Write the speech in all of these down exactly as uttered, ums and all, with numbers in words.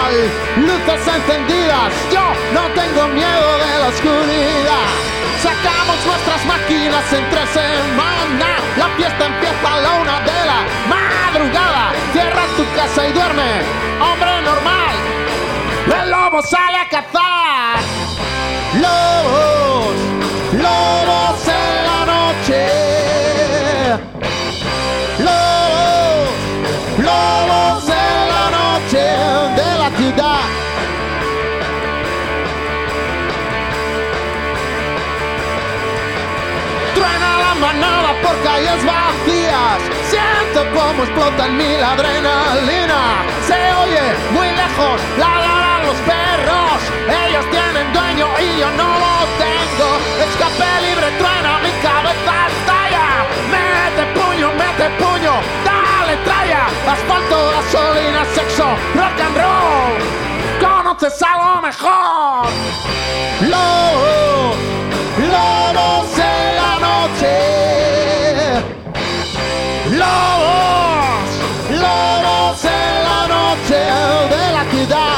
sol, luces encendidas, yo no tengo miedo de la oscuridad. Sacamos nuestras máquinas entre semana, la fiesta empieza a la una de la madrugada. Cierra tu casa y duerme, hombre normal. El lobo sale a cazar. Lobos, lobos en la noche. Lobos, lobos en la noche de la ciudad. Truena la manada por calles vacías. Siento cómo explota en mí la adrenalina. Se oye muy lejos ladrar a los perros. Ellos tienen dueño y yo no lo tengo. Escape libre, truena, mi cabeza estalla. Mete puño, mete puño, dale tralla. Asfalto, gasolina, sexo, rock and roll. Conoces algo mejor. Lobos, lobos en la noche. Lobos, lobos en la noche de la ciudad.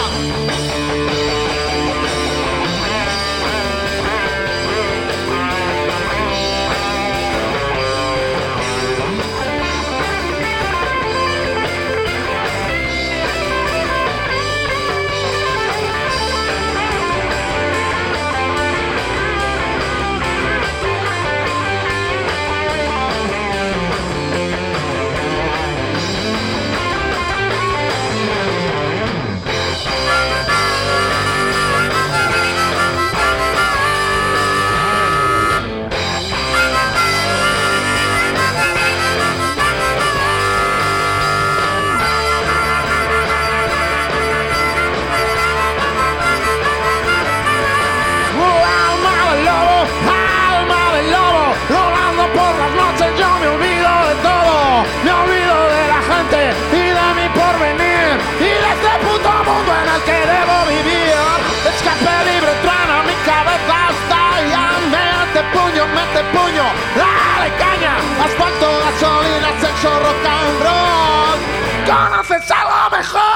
Puño, mete puño, dale caña. Asfalto, gasolina, sexo, rock and roll. ¿Conoces algo mejor?